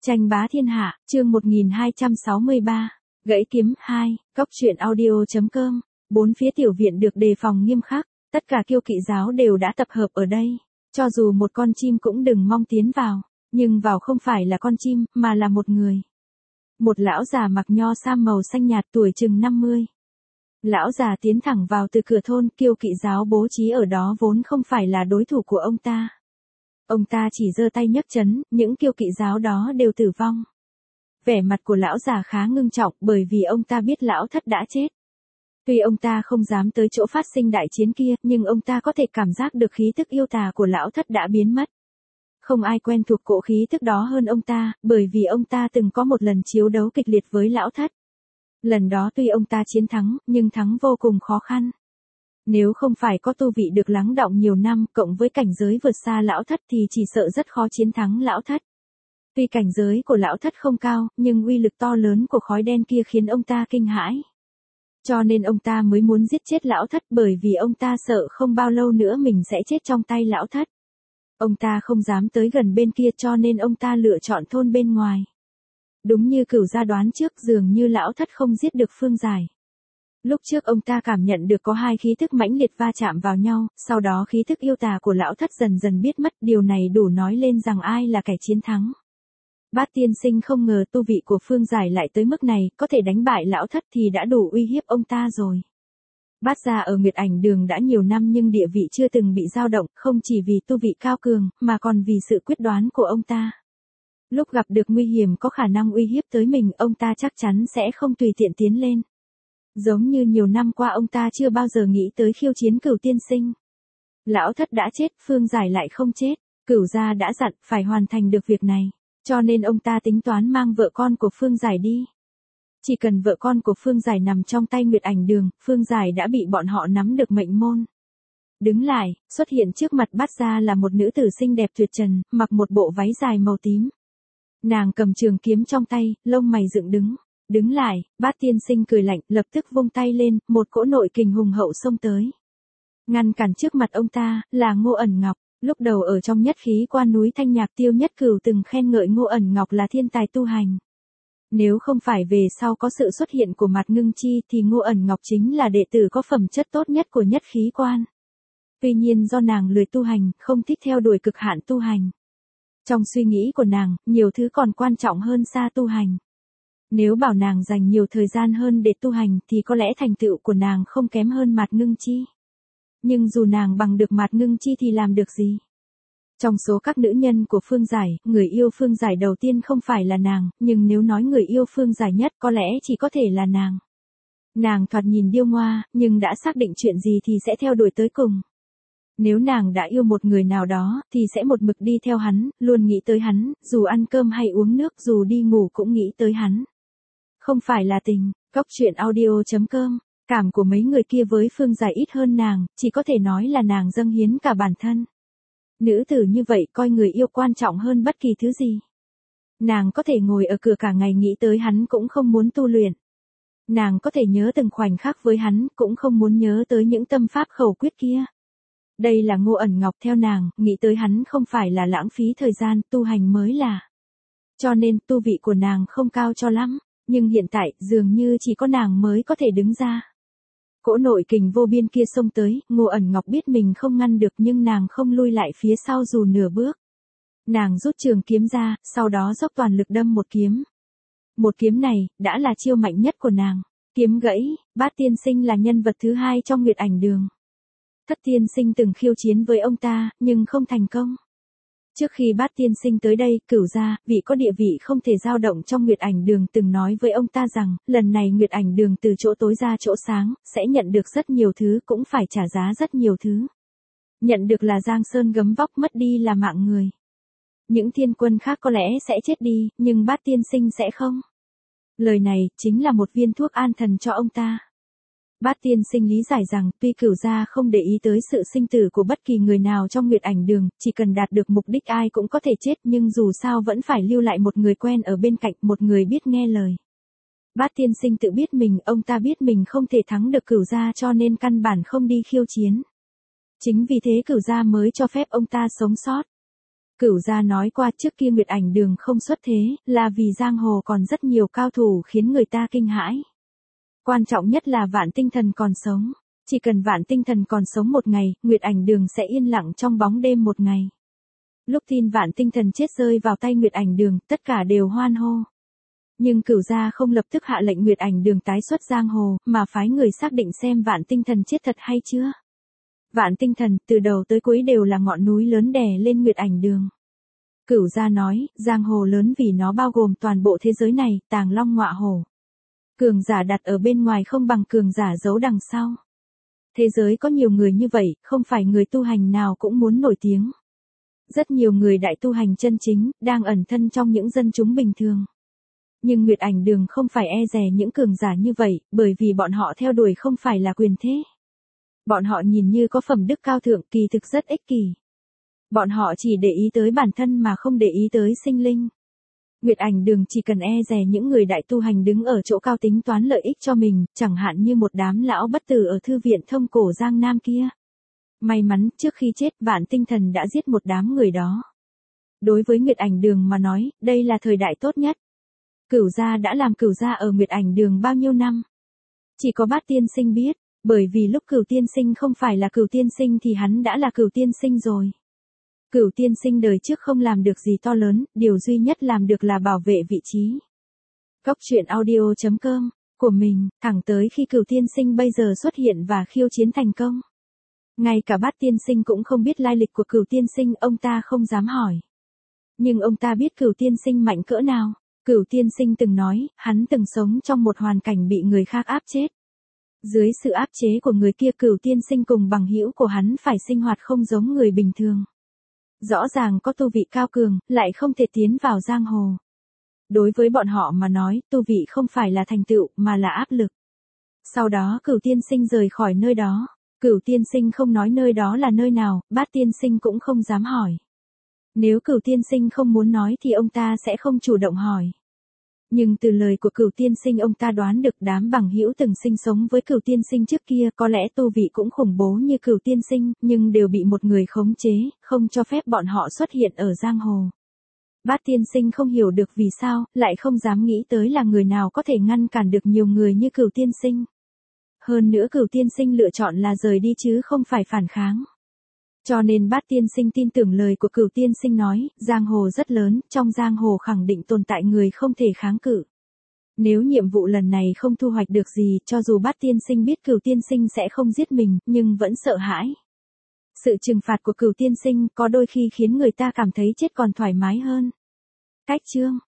Tranh bá thiên hạ, chương 1263, gãy kiếm 2, cóc truyện audio.com, bốn phía tiểu viện được đề phòng nghiêm khắc, tất cả kiêu kỵ giáo đều đã tập hợp ở đây, cho dù một con chim cũng đừng mong tiến vào, nhưng vào không phải là con chim, mà là một người. Một lão già mặc nho sam màu xanh nhạt tuổi chừng 50. Lão già tiến thẳng vào từ cửa thôn, kiêu kỵ giáo bố trí ở đó vốn không phải là đối thủ của ông ta. Ông ta chỉ giơ tay nhấc chấn, những kiêu kỵ giáo đó đều tử vong. Vẻ mặt của lão già khá ngưng trọng bởi vì ông ta biết lão thất đã chết. Tuy ông ta không dám tới chỗ phát sinh đại chiến kia, nhưng ông ta có thể cảm giác được khí tức yêu tà của lão thất đã biến mất. Không ai quen thuộc cỗ khí tức đó hơn ông ta, bởi vì ông ta từng có một lần chiến đấu kịch liệt với lão thất. Lần đó tuy ông ta chiến thắng, nhưng thắng vô cùng khó khăn. Nếu không phải có tu vị được lắng đọng nhiều năm, cộng với cảnh giới vượt xa lão thất thì chỉ sợ rất khó chiến thắng lão thất. Tuy cảnh giới của lão thất không cao, nhưng uy lực to lớn của khói đen kia khiến ông ta kinh hãi. Cho nên ông ta mới muốn giết chết lão thất, bởi vì ông ta sợ không bao lâu nữa mình sẽ chết trong tay lão thất. Ông ta không dám tới gần bên kia, cho nên ông ta lựa chọn thôn bên ngoài. Đúng như Cửu Gia đoán trước, dường như lão thất không giết được Phương Giải. Lúc trước ông ta cảm nhận được có hai khí thức mãnh liệt va chạm vào nhau, sau đó khí thức yêu tà của lão thất dần dần biết mất, điều này đủ nói lên rằng ai là kẻ chiến thắng. Bát tiên sinh không ngờ tu vị của Phương Giải lại tới mức này, có thể đánh bại lão thất thì đã đủ uy hiếp ông ta rồi. Bát gia ở Nguyệt Ảnh Đường đã nhiều năm nhưng địa vị chưa từng bị dao động, không chỉ vì tu vị cao cường, mà còn vì sự quyết đoán của ông ta. Lúc gặp được nguy hiểm có khả năng uy hiếp tới mình, ông ta chắc chắn sẽ không tùy tiện tiến lên. Giống như nhiều năm qua ông ta chưa bao giờ nghĩ tới khiêu chiến Cửu tiên sinh. Lão thất đã chết, Phương Giải lại không chết, Cửu gia đã dặn phải hoàn thành được việc này, cho nên ông ta tính toán mang vợ con của Phương Giải đi. Chỉ cần vợ con của Phương Giải nằm trong tay Nguyệt Ảnh Đường, Phương Giải đã bị bọn họ nắm được mệnh môn. Đứng lại, xuất hiện trước mặt Bát gia là một nữ tử xinh đẹp tuyệt trần, mặc một bộ váy dài màu tím. Nàng cầm trường kiếm trong tay, lông mày dựng đứng. Đứng lại, Bát tiên sinh cười lạnh, lập tức vung tay lên, một cỗ nội kình hùng hậu xông tới. Ngăn cản trước mặt ông ta, là Ngô Ẩn Ngọc, lúc đầu ở trong nhất khí quan núi Thanh Nhạc Tiêu Nhất Cửu từng khen ngợi Ngô Ẩn Ngọc là thiên tài tu hành. Nếu không phải về sau có sự xuất hiện của Mạt Ngưng Chi thì Ngô Ẩn Ngọc chính là đệ tử có phẩm chất tốt nhất của nhất khí quan. Tuy nhiên do nàng lười tu hành, không thích theo đuổi cực hạn tu hành. Trong suy nghĩ của nàng, nhiều thứ còn quan trọng hơn xa tu hành. Nếu bảo nàng dành nhiều thời gian hơn để tu hành thì có lẽ thành tựu của nàng không kém hơn Mạt Ngưng Chi. Nhưng dù nàng bằng được Mạt Ngưng Chi thì làm được gì? Trong số các nữ nhân của Phương Giải, người yêu Phương Giải đầu tiên không phải là nàng, nhưng nếu nói người yêu Phương Giải nhất có lẽ chỉ có thể là nàng. Nàng thoạt nhìn điêu ngoa, nhưng đã xác định chuyện gì thì sẽ theo đuổi tới cùng. Nếu nàng đã yêu một người nào đó, thì sẽ một mực đi theo hắn, luôn nghĩ tới hắn, dù ăn cơm hay uống nước, dù đi ngủ cũng nghĩ tới hắn. Không phải là tình, cóc truyện audio.com, cảm của mấy người kia với Phương Giải ít hơn nàng, chỉ có thể nói là nàng dâng hiến cả bản thân. Nữ tử như vậy coi người yêu quan trọng hơn bất kỳ thứ gì. Nàng có thể ngồi ở cửa cả ngày nghĩ tới hắn cũng không muốn tu luyện. Nàng có thể nhớ từng khoảnh khắc với hắn, cũng không muốn nhớ tới những tâm pháp khẩu quyết kia. Đây là Ngô Ẩn Ngọc, theo nàng, nghĩ tới hắn không phải là lãng phí thời gian, tu hành mới là. Cho nên tu vị của nàng không cao cho lắm, nhưng hiện tại dường như chỉ có nàng mới có thể đứng ra. Cỗ nội kình vô biên kia xông tới, Ngô Ẩn Ngọc biết mình không ngăn được nhưng nàng không lui lại phía sau dù nửa bước. Nàng rút trường kiếm ra, sau đó dốc toàn lực đâm một kiếm. Một kiếm này, đã là chiêu mạnh nhất của nàng. Kiếm gãy, Bát tiên sinh là nhân vật thứ hai trong Nguyệt Ảnh Đường. Thất tiên sinh từng khiêu chiến với ông ta, nhưng không thành công. Trước khi Bát tiên sinh tới đây, Cửu gia, vị có địa vị không thể dao động trong Nguyệt Ảnh Đường từng nói với ông ta rằng, lần này Nguyệt Ảnh Đường từ chỗ tối ra chỗ sáng, sẽ nhận được rất nhiều thứ, cũng phải trả giá rất nhiều thứ. Nhận được là Giang Sơn gấm vóc, mất đi là mạng người. Những thiên quân khác có lẽ sẽ chết đi, nhưng Bát tiên sinh sẽ không. Lời này, chính là một viên thuốc an thần cho ông ta. Bát tiên sinh lý giải rằng, tuy Cửu gia không để ý tới sự sinh tử của bất kỳ người nào trong Nguyệt Ảnh Đường, chỉ cần đạt được mục đích ai cũng có thể chết, nhưng dù sao vẫn phải lưu lại một người quen ở bên cạnh, một người biết nghe lời. Bát tiên sinh tự biết mình, ông ta biết mình không thể thắng được Cửu gia cho nên căn bản không đi khiêu chiến. Chính vì thế Cửu gia mới cho phép ông ta sống sót. Cửu gia nói qua trước kia Nguyệt Ảnh Đường không xuất thế, là vì giang hồ còn rất nhiều cao thủ khiến người ta kinh hãi. Quan trọng nhất là Vạn Tinh Thần còn sống. Chỉ cần Vạn Tinh Thần còn sống một ngày, Nguyệt Ảnh Đường sẽ yên lặng trong bóng đêm một ngày. Lúc tin Vạn Tinh Thần chết rơi vào tay Nguyệt Ảnh Đường, tất cả đều hoan hô. Nhưng Cửu gia không lập tức hạ lệnh Nguyệt Ảnh Đường tái xuất giang hồ, mà phái người xác định xem Vạn Tinh Thần chết thật hay chưa. Vạn Tinh Thần, từ đầu tới cuối đều là ngọn núi lớn đè lên Nguyệt Ảnh Đường. Cửu gia nói, giang hồ lớn vì nó bao gồm toàn bộ thế giới này, tàng long ngọa hổ. Cường giả đặt ở bên ngoài không bằng cường giả giấu đằng sau. Thế giới có nhiều người như vậy, không phải người tu hành nào cũng muốn nổi tiếng. Rất nhiều người đại tu hành chân chính, đang ẩn thân trong những dân chúng bình thường. Nhưng Nguyệt Ảnh Đường không phải e dè những cường giả như vậy, bởi vì bọn họ theo đuổi không phải là quyền thế. Bọn họ nhìn như có phẩm đức cao thượng, kỳ thực rất ích kỷ. Bọn họ chỉ để ý tới bản thân mà không để ý tới sinh linh. Nguyệt Ảnh Đường chỉ cần e dè những người đại tu hành đứng ở chỗ cao tính toán lợi ích cho mình, chẳng hạn như một đám lão bất tử ở thư viện Thông Cổ Giang Nam kia. May mắn, trước khi chết Vạn Tinh Thần đã giết một đám người đó. Đối với Nguyệt Ảnh Đường mà nói, đây là thời đại tốt nhất. Cửu gia đã làm cửu gia ở Nguyệt Ảnh Đường bao nhiêu năm? Chỉ có Bát Tiên Sinh biết, bởi vì lúc Cửu Tiên Sinh không phải là Cửu Tiên Sinh thì hắn đã là Cửu Tiên Sinh rồi. Cửu Tiên Sinh đời trước không làm được gì to lớn, điều duy nhất làm được là bảo vệ vị trí. Cóc truyện audio.com của mình, thẳng tới khi Cửu Tiên Sinh bây giờ xuất hiện và khiêu chiến thành công. Ngay cả Bát Tiên Sinh cũng không biết lai lịch của Cửu Tiên Sinh, ông ta không dám hỏi. Nhưng ông ta biết Cửu Tiên Sinh mạnh cỡ nào. Cửu Tiên Sinh từng nói, hắn từng sống trong một hoàn cảnh bị người khác áp chết. Dưới sự áp chế của người kia, Cửu Tiên Sinh cùng bằng hữu của hắn phải sinh hoạt không giống người bình thường. Rõ ràng có tu vị cao cường, lại không thể tiến vào giang hồ. Đối với bọn họ mà nói, tu vị không phải là thành tựu, mà là áp lực. Sau đó Cửu Tiên Sinh rời khỏi nơi đó. Cửu Tiên Sinh không nói nơi đó là nơi nào, Bát Tiên Sinh cũng không dám hỏi. Nếu Cửu Tiên Sinh không muốn nói thì ông ta sẽ không chủ động hỏi. Nhưng từ lời của Cửu Tiên Sinh ông ta đoán được đám bằng hữu từng sinh sống với Cửu Tiên Sinh trước kia có lẽ tu vị cũng khủng bố như Cửu Tiên Sinh, nhưng đều bị một người khống chế, không cho phép bọn họ xuất hiện ở giang hồ. Bát Tiên Sinh không hiểu được vì sao, lại không dám nghĩ tới là người nào có thể ngăn cản được nhiều người như Cửu Tiên Sinh. Hơn nữa Cửu Tiên Sinh lựa chọn là rời đi chứ không phải phản kháng. Cho nên Bát Tiên Sinh tin tưởng lời của Cửu Tiên Sinh nói, giang hồ rất lớn, trong giang hồ khẳng định tồn tại người không thể kháng cự. Nếu nhiệm vụ lần này không thu hoạch được gì, cho dù Bát Tiên Sinh biết Cửu Tiên Sinh sẽ không giết mình, nhưng vẫn sợ hãi. Sự trừng phạt của Cửu Tiên Sinh có đôi khi khiến người ta cảm thấy chết còn thoải mái hơn. Cách chương